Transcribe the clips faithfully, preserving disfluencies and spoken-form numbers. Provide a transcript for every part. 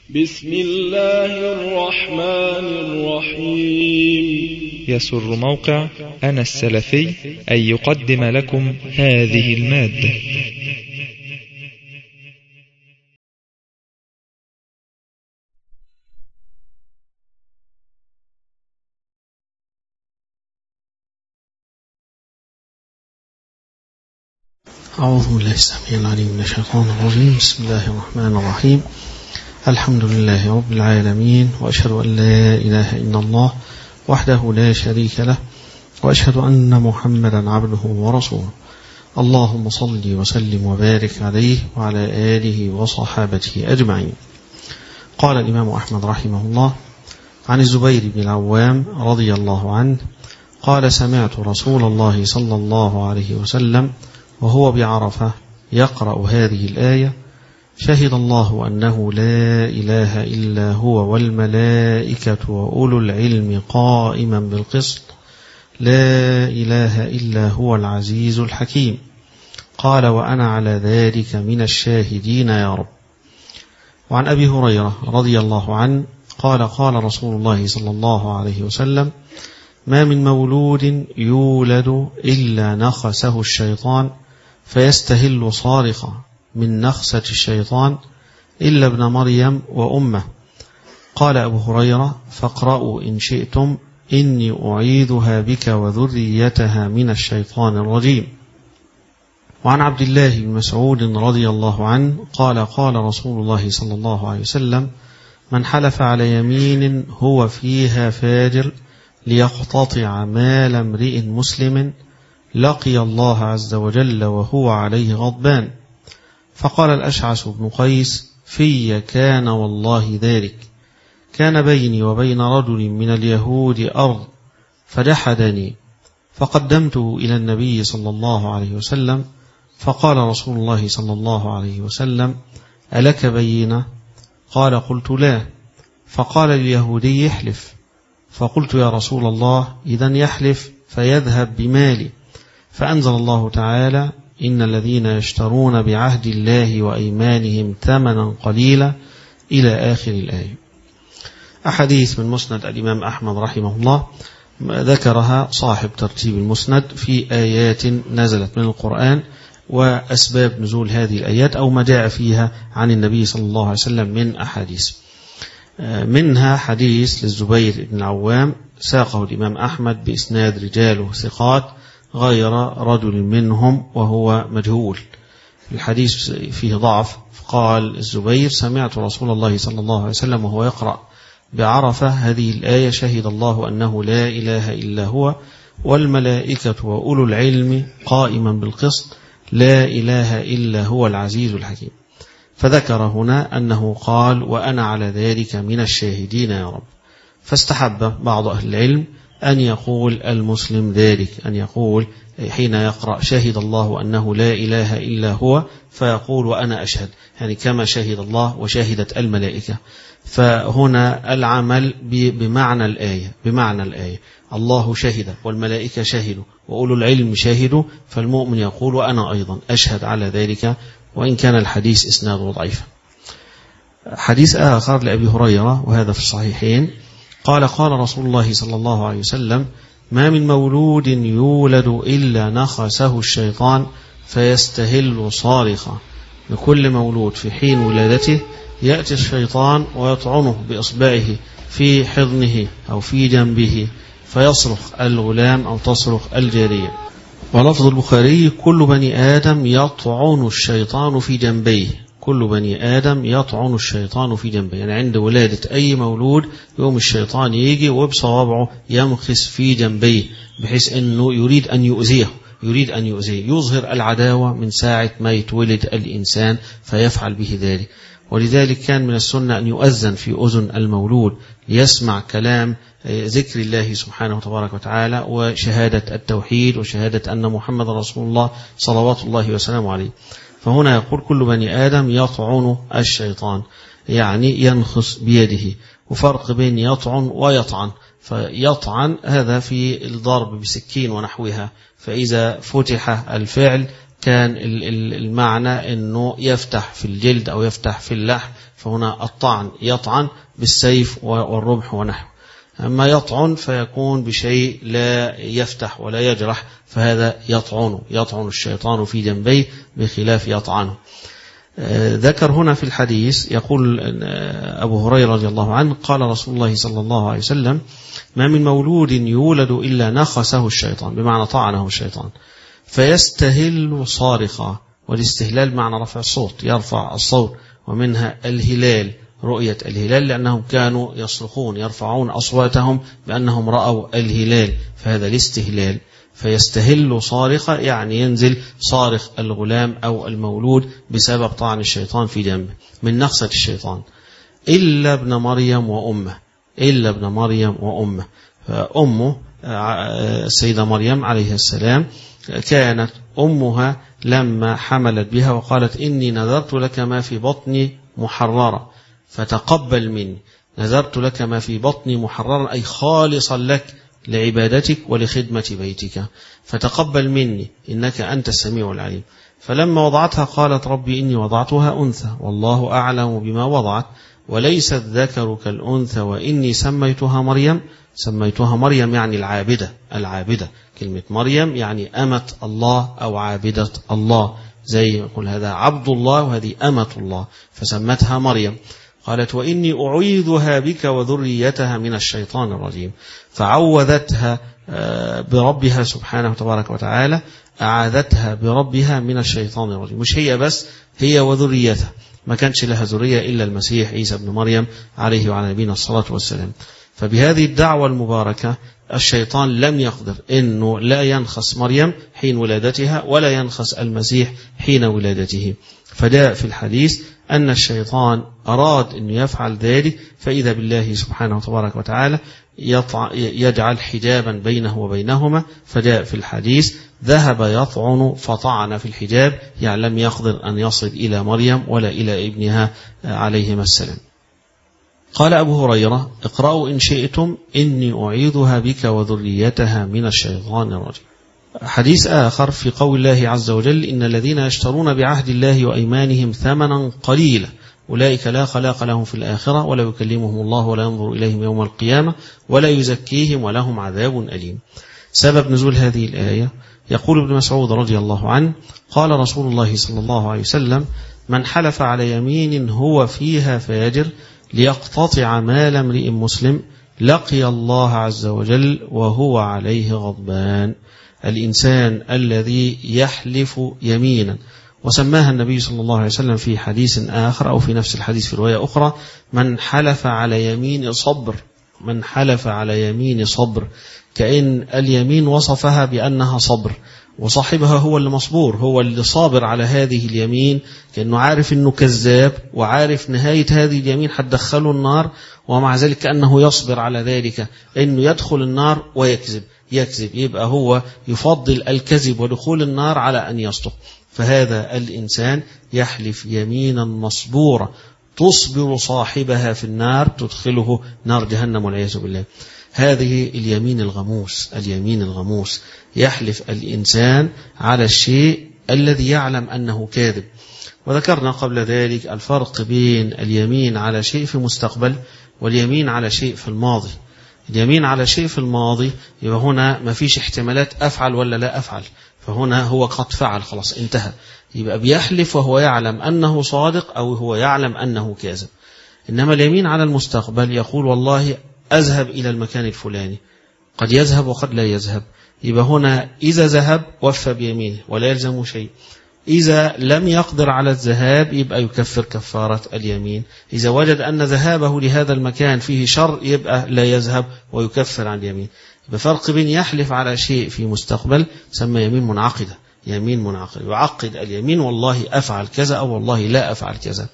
بسم الله الرحمن الرحيم. يسر موقع أنا السلفي أن يقدم لكم هذه المادة. أعوذ بالله السميع العليم من الشيطان الرجيم. بسم الله الرحمن الرحيم. الحمد لله رب العالمين، وأشهد أن لا إله إلا الله وحده لا شريك له، وأشهد أن محمدا عبده ورسوله. اللهم صل وسلم وبارك عليه وعلى آله وصحابته أجمعين. قال الإمام أحمد رحمه الله عن الزبير بن العوام رضي الله عنه قال: سمعت رسول الله صلى الله عليه وسلم وهو بعرفة يقرأ هذه الآية: شهد الله أنه لا إله إلا هو والملائكة وأولو العلم قائما بالقسط، لا إله إلا هو العزيز الحكيم. قال: وأنا على ذلك من الشاهدين يا رب. وعن أبي هريرة رضي الله عنه قال: قال رسول الله صلى الله عليه وسلم: ما من مولود يولد إلا نخسه الشيطان فيستهل صارخا من نخسة الشيطان إلا ابن مريم وأمه. قال أبو هريرة: فاقرأوا إن شئتم إني أعيذها بك وذريتها من الشيطان الرجيم. وعن عبد الله بن مسعود رضي الله عنه قال: قال رسول الله صلى الله عليه وسلم: من حلف على يمين هو فيها فاجر ليقتطع مال امرئ مسلم لقي الله عز وجل وهو عليه غضبان. فقال الأشعث بن قيس: في كان والله ذلك، كان بيني وبين رجل من اليهود أرض فجحدني فقدمته إلى النبي صلى الله عليه وسلم، فقال رسول الله صلى الله عليه وسلم: ألك بينة؟ قال: قلت لا. فقال اليهودي: احلف. فقلت: يا رسول الله، إذن يحلف فيذهب بمالي. فأنزل الله تعالى: إن الذين يشترون بعهد الله وأيمانهم ثمنا قليلا إلى آخر الآية. أحاديث من مسند الإمام أحمد رحمه الله ذكرها صاحب ترتيب المسند في آيات نزلت من القرآن وأسباب نزول هذه الآيات أو ما جاء فيها عن النبي صلى الله عليه وسلم من أحاديث. منها حديث للزبير بن العوام ساقه الإمام أحمد بإسناد رجاله ثقات غير رجل منهم وهو مجهول. الحديث فيه ضعف. قال الزبير: سمعت رسول الله صلى الله عليه وسلم وهو يقرأ بعرفة هذه الآية: شهد الله أنه لا إله إلا هو والملائكة وأولو العلم قائما بالقسط، لا إله إلا هو العزيز الحكيم. فذكر هنا أنه قال: وأنا على ذلك من الشاهدين يا رب. فاستحب بعض أهل العلم أن يقول المسلم ذلك، أن يقول حين يقرأ: شهد الله أنه لا إله إلا هو، فيقول: وأنا أشهد، يعني كما شهد الله وشهدت الملائكة. فهنا العمل بمعنى الآية، بمعنى الآية الله شهد والملائكة شهدوا وأولو العلم شهدوا، فالمؤمن يقول: وأنا أيضا أشهد على ذلك، وإن كان الحديث إسناده ضعيفا. حديث آخر لأبي هريرة وهذا في الصحيحين قال: قال رسول الله صلى الله عليه وسلم: ما من مولود يولد إلا نخسه الشيطان فيستهل صارخا. لكل مولود في حين ولادته يأتي الشيطان ويطعنه بإصبعه في حضنه أو في جنبه فيصرخ الغلام أو تصرخ الجارية. ولفظ البخاري: كل بني آدم يطعن الشيطان في جنبيه، كل بني آدم يطعن الشيطان في جنبه، يعني عند ولادة أي مولود يوم الشيطان يجي وبصوابعه يمخس في جنبيه بحيث أنه يريد أن يؤذيه، يريد أن يؤذيه، يظهر العداوة من ساعة ما يتولد الإنسان فيفعل به ذلك. ولذلك كان من السنة أن يؤذن في أذن المولود ليسمع كلام ذكر الله سبحانه وتبارك وتعالى وشهادة التوحيد وشهادة أن محمد رسول الله صلوات الله وسلامه عليه. فهنا يقول: كل بني آدم يطعن الشيطان، يعني ينخس بيده. وفرق بين يطعن ويطعن. فيطعن هذا في الضرب بسكين ونحوها، فإذا فتح الفعل كان المعنى أنه يفتح في الجلد أو يفتح في اللحم، فهنا الطعن يطعن بالسيف والرمح ونحو. أما يطعن فيكون بشيء لا يفتح ولا يجرح، فهذا يطعن يطعن الشيطان في جنبيه بخلاف يطعنه. ذكر هنا في الحديث يقول أبو هريرة رضي الله عنه قال رسول الله صلى الله عليه وسلم: ما من مولود يولد إلا نخسه الشيطان، بمعنى طعنه الشيطان، فيستهل صارخا. والاستهلال معنى رفع الصوت، يرفع الصوت، ومنها الهلال، رؤية الهلال، لأنهم كانوا يصرخون يرفعون أصواتهم بأنهم رأوا الهلال، فهذا الاستهلال. فيستهل صارخا يعني ينزل صارخ الغلام أو المولود بسبب طعن الشيطان في جنبه من نخسة الشيطان. إلا ابن مريم وأمه، إلا ابن مريم وأمه. فأمه السيدة مريم عليه السلام كانت أمها لما حملت بها وقالت: إني نذرت لك ما في بطني محررا فتقبل مني. نذرت لك ما في بطني محررا أي خالصا لك لعبادتك ولخدمة بيتك، فتقبل مني إنك أنت السميع العليم. فلما وضعتها قالت: ربي إني وضعتها أنثى والله أعلم بما وضعت وليس الذكر كالأنثى وإني سميتها مريم. سميتها مريم يعني العابدة، العابدة. كلمة مريم يعني أمة الله أو عابدة الله، زي يقول هذا عبد الله وهذه أمة الله، فسمتها مريم. قالت: وإني أعيذها بك وذريتها من الشيطان الرجيم. فعوذتها بربها سبحانه وتبارك وتعالى، أعاذتها بربها من الشيطان الرجيم. مش هي بس، هي وذريتها، ما كانش لها ذرية إلا المسيح عيسى بن مريم عليه وعلى نبينا الصلاة والسلام. فبهذه الدعوة المباركة الشيطان لم يقدر إنه لا ينخس مريم حين ولادتها ولا ينخس المسيح حين ولادته. فجاء في الحديث أن الشيطان أراد أن يفعل ذلك، فإذا بالله سبحانه وتبارك وتعالى يجعل حجابا بينه وبينهما. فجاء في الحديث: ذهب يطعن فطعن في الحجاب، يعني لم يقدر أن يصل إلى مريم ولا إلى ابنها عليهما السلام. قال أبو هريرة: اقرأوا إن شئتم إني أعيذها بك وذريتها من الشيطان الرجيم. حديث آخر في قول الله عز وجل: إن الذين يشترون بعهد الله وأيمانهم ثمنا قليلا أولئك لا خلاق لهم في الآخرة ولا يكلمهم الله ولا ينظر إليهم يوم القيامة ولا يزكيهم ولهم عذاب أليم. سبب نزول هذه الآية: يقول ابن مسعود رضي الله عنه: قال رسول الله صلى الله عليه وسلم: من حلف على يمين هو فيها فاجر ليقتطع مال امرئ مسلم لقي الله عز وجل وهو عليه غضبان. الإنسان الذي يحلف يمينا، وسماها النبي صلى الله عليه وسلم في حديث آخر أو في نفس الحديث في رواية أخرى: من حلف على يمين صبر، من حلف على يمين صبر، كأن اليمين وصفها بأنها صبر، وصاحبها هو اللي مصبور، هو اللي صابر على هذه اليمين، كأنه عارف أنه كذاب وعارف نهاية هذه اليمين حتدخله النار، ومع ذلك كأنه يصبر على ذلك، أنه يدخل النار ويكذب يكذب يبقى هو يفضل الكذب ودخول النار على أن يصدق. فهذا الإنسان يحلف يمينا مصبورة تصبر صاحبها في النار، تدخله نار جهنم والعياذ بالله. هذه اليمين الغموس، اليمين الغموس يحلف الإنسان على الشيء الذي يعلم أنه كاذب. وذكرنا قبل ذلك الفرق بين اليمين على شيء في المستقبل واليمين على شيء في الماضي. اليمين على شيء في الماضي يبقى هنا ما فيش احتمالات أفعل ولا لا أفعل، فهنا هو قد فعل خلاص انتهى، يبقى بيحلف وهو يعلم أنه صادق أو هو يعلم أنه كاذب. إنما اليمين على المستقبل يقول والله أذهب إلى المكان الفلاني، قد يذهب وقد لا يذهب، يبقى هنا إذا ذهب وفى بيمينه ولا يلزم شيء، إذا لم يقدر على الذهاب يبقى يكفر كفارة اليمين، إذا وجد أن ذهابه لهذا المكان فيه شر يبقى لا يذهب ويكفر عن اليمين. بفرق بين يحلف على شيء في مستقبل سمى يمين منعقدة، يمين منعقدة يعقد اليمين والله أفعل كذا أو والله لا أفعل كذا.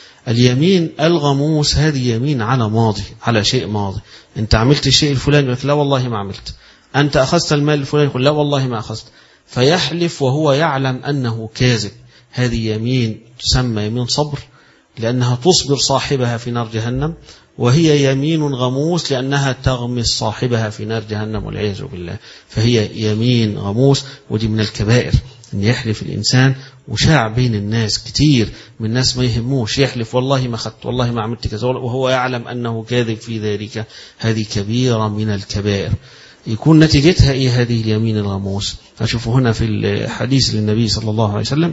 اليمين الغموس هذه يمين على ماضي، على شيء ماضي، أنت عملت الشيء الفلاني يقول لا والله ما عملت، أنت أخذت المال الفلاني يقول لا والله ما أخذت، فيحلف وهو يعلم أنه كاذب. هذه يمين تسمى يمين صبر لأنها تصبر صاحبها في نار جهنم، وهي يمين غموس لأنها تغمس صاحبها في نار جهنم والعياذ بالله. فهي يمين غموس، ودي من الكبائر، أن يحلف الإنسان، وشاع بين الناس كتير من الناس ما يهموش يحلف والله ما خدت والله ما عملت كذا وهو يعلم أنه كاذب في ذلك. هذه كبيرة من الكبائر. يكون نتيجتها إيه هذه اليمين الغموس؟ أشوف هنا في الحديث للنبي صلى الله عليه وسلم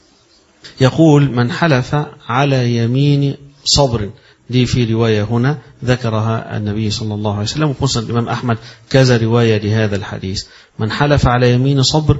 يقول من حلف على يمين صبر، دي في رواية هنا ذكرها النبي صلى الله عليه وسلم، وخصوصا الإمام أحمد كذا رواية لهذا الحديث. من حلف على يمين صبر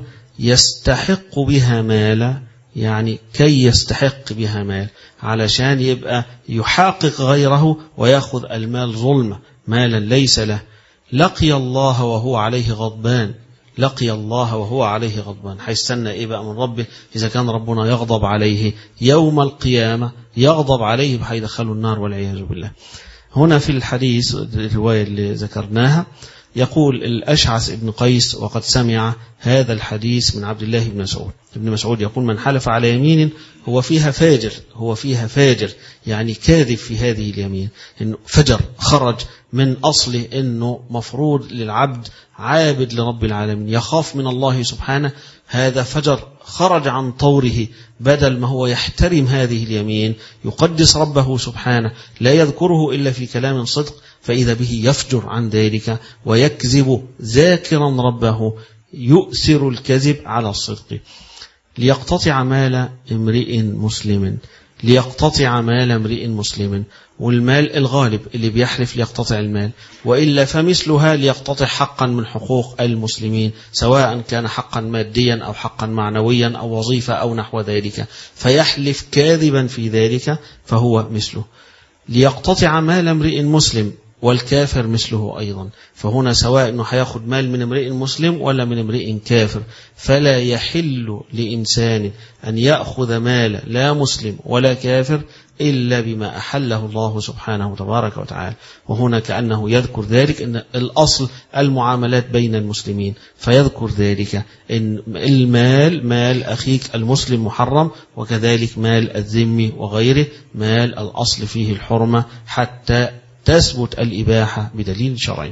يستحق بها مالا، يعني كي يستحق بها مال، علشان يبقى يحاقق غيره ويأخذ المال ظلمة، مالا ليس له. لقي الله وهو عليه غضبان، لقي الله وهو عليه غضبان. هيستنى ايه بقى من ربه اذا كان ربنا يغضب عليه يوم القيامة، يغضب عليه بحيدخله النار والعياذ بالله. هنا في الحديث الرواية اللي ذكرناها يقول الأشعث ابن قيس وقد سمع هذا الحديث من عبد الله بن مسعود. ابن مسعود يقول من حلف على يمين هو فيها فاجر، هو فيها فاجر يعني كاذب في هذه اليمين، إنه فجر خرج من أصله إنه مفروض للعبد عابد لرب العالمين يخاف من الله سبحانه، هذا فجر خرج عن طوره، بدل ما هو يحترم هذه اليمين يقدس ربه سبحانه لا يذكره إلا في كلام صدق، فإذا به يفجر عن ذلك ويكذب ذاكرا ربه، يؤثر الكذب على الصدق. ليقتطع مال امرئ مسلم، ليقتطع مال امرئ مسلم، والمال الغالب اللي بيحلف ليقتطع المال، وإلا فمثلها ليقتطع حقا من حقوق المسلمين، سواء كان حقا ماديا أو حقا معنويا أو وظيفة أو نحو ذلك، فيحلف كاذبا في ذلك فهو مثله. ليقتطع مال امرئ مسلم، والكافر مثله أيضا، فهنا سواء أنه هياخد مال من امرئ مسلم ولا من امرئ كافر، فلا يحل لإنسان أن يأخذ مال لا مسلم ولا كافر إلا بما أحله الله سبحانه تبارك وتعالى. وهنا كأنه يذكر ذلك أن الأصل المعاملات بين المسلمين، فيذكر ذلك أن المال مال أخيك المسلم محرم، وكذلك مال الذمي وغيره مال الأصل فيه الحرمة حتى تثبت الإباحة بدليل شرعي.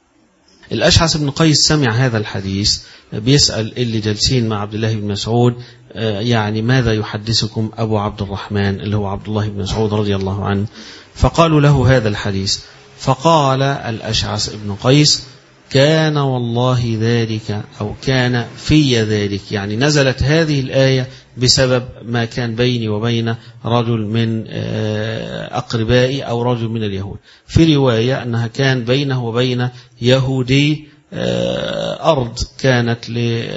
الأشعث بن قيس سمع هذا الحديث، بيسأل اللي جالسين مع عبد الله بن مسعود يعني ماذا يحدثكم أبو عبد الرحمن اللي هو عبد الله بن مسعود رضي الله عنه، فقالوا له هذا الحديث، فقال الأشعث بن قيس كان والله ذلك أو كان في ذلك، يعني نزلت هذه الآية بسبب ما كان بيني وبين رجل من أقربائي أو رجل من اليهود. في رواية أنها كان بينه وبين يهودي أرض كانت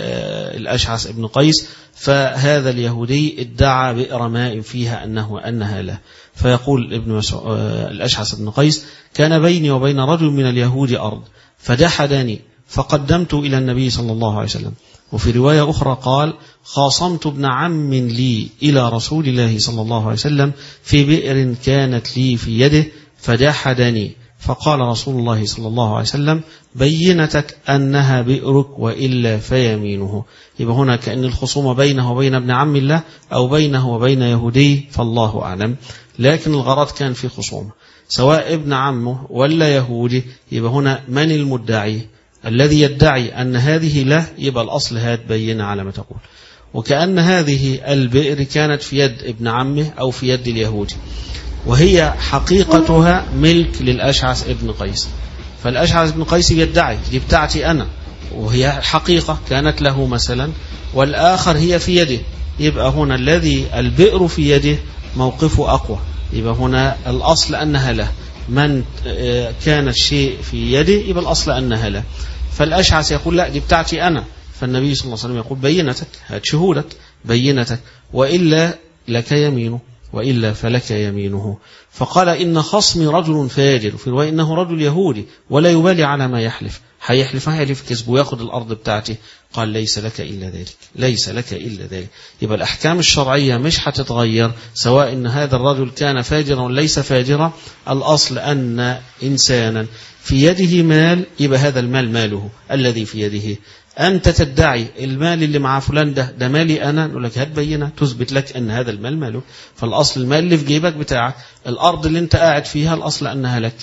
للأشعث بن قيس، فهذا اليهودي ادعى بئر ماء فيها أنه أنها له، فيقول ابن الأشعث بن قيس كان بيني وبين رجل من اليهود أرض فدحدني فقدمت إلى النبي صلى الله عليه وسلم. وفي رواية أخرى قال خاصمت ابن عم لي إلى رسول الله صلى الله عليه وسلم في بئر كانت لي في يده فدحدني، فقال رسول الله صلى الله عليه وسلم بينتك أنها بئرك وإلا فيمينه. يبقى هنا كأن الخصومة بينه وبين ابن عم الله أو بينه وبين يهودي، فالله أعلم، لكن الغرض كان في خصومة سواء ابن عمه ولا يهودي. يبقى هنا من المدعي؟ الذي يدعي أن هذه له، يبقى الأصل هات بينة على ما تقول. وكأن هذه البئر كانت في يد ابن عمه أو في يد اليهودي، وهي حقيقتها ملك للأشعث ابن قيس، فالأشعث ابن قيس يدعي دي بتاعتي أنا، وهي حقيقة كانت له مثلا، والآخر هي في يده. يبقى هنا الذي البئر في يده موقفه أقوى، يبقى هنا الأصل أنها له، من كان الشيء في يده يبقى الأصل أنها له. فالأشعث يقول لا دي بتاعتي أنا، فالنبي صلى الله عليه وسلم يقول بينتك، هات شهودك بينتك، وإلا لك يمينه، وإلا فلك يمينه. فقال إن خصمي رجل فاجر، في رواية إنه رجل يهودي ولا يبالي على ما يحلف، هيحلف هيحلف كذب ويأخذ الأرض بتاعتي. قال ليس لك إلا ذلك، ليس لك إلا ذلك. يبقى الأحكام الشرعية مش هتتغير سواء إن هذا الرجل كان فاجرا ولا ليس فاجرا، الأصل أن إنسانا في يده مال يبقى هذا المال ماله الذي في يده. أنت تدعي المال اللي مع فلان ده ده مالي أنا، نقول لك هات بينة تثبت لك أن هذا المال ماله، فالأصل المال اللي في جيبك بتاعك، الأرض اللي أنت قاعد فيها الأصل أنها لك.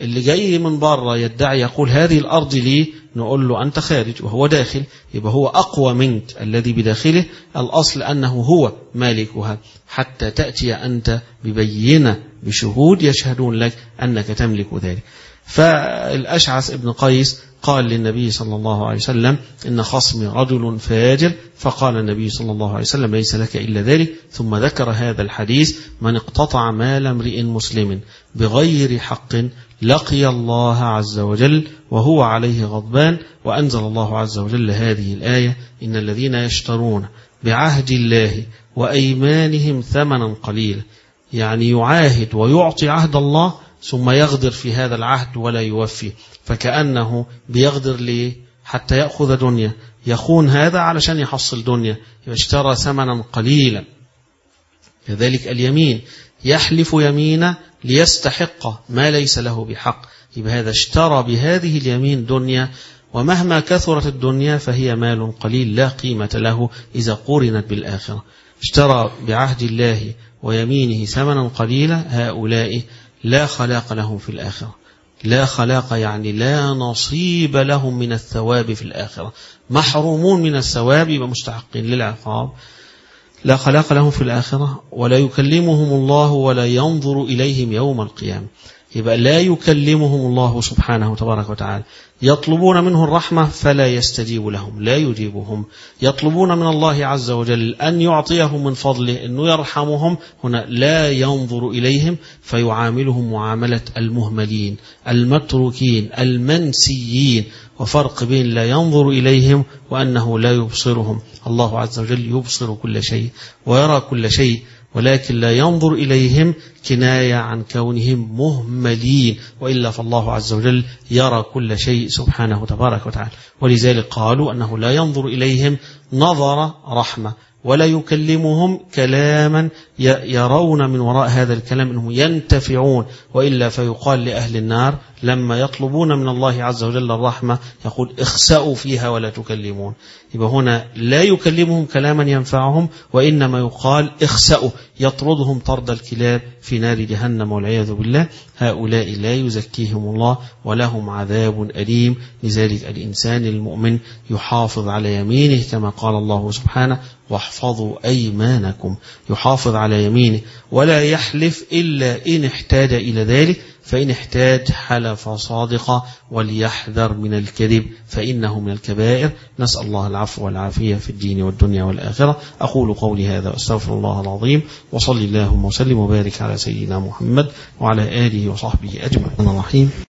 اللي جاي من بره يدعي يقول هذه الأرض لي، نقول له أنت خارج وهو داخل، يبقى هو أقوى منك الذي بداخله. الأصل أنه هو مالكها حتى تأتي أنت ببينة بشهود يشهدون لك أنك تملك ذلك. فالأشعث ابن قيس قال للنبي صلى الله عليه وسلم إن خصمي رجل فاجر، فقال النبي صلى الله عليه وسلم ليس لك إلا ذلك، ثم ذكر هذا الحديث من اقتطع مال امرئ مسلم بغير حق لقي الله عز وجل وهو عليه غضبان، وأنزل الله عز وجل هذه الآية إن الذين يشترون بعهد الله وأيمانهم ثمنا قليلا، يعني يعاهد ويعطي عهد الله ثم يغدر في هذا العهد ولا يوفي، فكأنه بيغدر ليه؟ حتى يأخذ دنيا، يخون هذا علشان يحصل دنيا، يشترى ثمنا قليلا. كذلك اليمين، يحلف يمينه ليستحق ما ليس له بحق، يبقى هذا اشترى بهذه اليمين دنيا، ومهما كثرت الدنيا فهي مال قليل لا قيمة له إذا قورنت بالآخرة. اشترى بعهد الله ويمينه ثمنا قليلا، هؤلاء لا خلاق لهم في الآخرة، لا خلاق يعني لا نصيب لهم من الثواب في الآخرة، محرومون من الثواب ومستحقين للعقاب، لا خلاق لهم في الآخرة، ولا يكلمهم الله ولا ينظر إليهم يوم القيامة. يبقى لا يكلمهم الله سبحانه تبارك وتعالى، يطلبون منه الرحمة فلا يستجيب لهم، لا يجيبهم، يطلبون من الله عز وجل أن يعطيهم من فضله أنه يرحمهم، هنا لا ينظر إليهم فيعاملهم معاملة المهملين المتروكين المنسيين. وفرق بين لا ينظر إليهم وأنه لا يبصرهم. الله عز وجل يبصر كل شيء ويرى كل شيء، ولكن لا ينظر إليهم كناية عن كونهم مهملين، وإلا فالله عز وجل يرى كل شيء سبحانه تبارك وتعالى. ولذلك قالوا أنه لا ينظر إليهم نظر رحمة، ولا يكلمهم كلاما يرون من وراء هذا الكلام أنهم ينتفعون، وإلا فيقال لأهل النار لما يطلبون من الله عز وجل الرحمة يقول اخسأوا فيها ولا تكلمون. يبقى هنا لا يكلمهم كلاما ينفعهم، وإنما يقال اخسأوا، يطردهم طرد الكلاب في نار جهنم والعياذ بالله. هؤلاء لا يزكيهم الله ولهم عذاب أليم. لذلك الإنسان المؤمن يحافظ على يمينه كما قال الله سبحانه واحفظوا أيمانكم، يحافظ على يمينه ولا يحلف إلا إن احتاج إلى ذلك، فإن احتاج حلف صادقة، وليحذر من الكذب فإنه من الكبائر. نسأل الله العفو والعافية في الدين والدنيا والآخرة. أقول قولي هذا وأستغفر الله العظيم، وصلي اللهم وسلم وبارك على سيدنا محمد وعلى آله وصحبه أجمعين. الرحيم.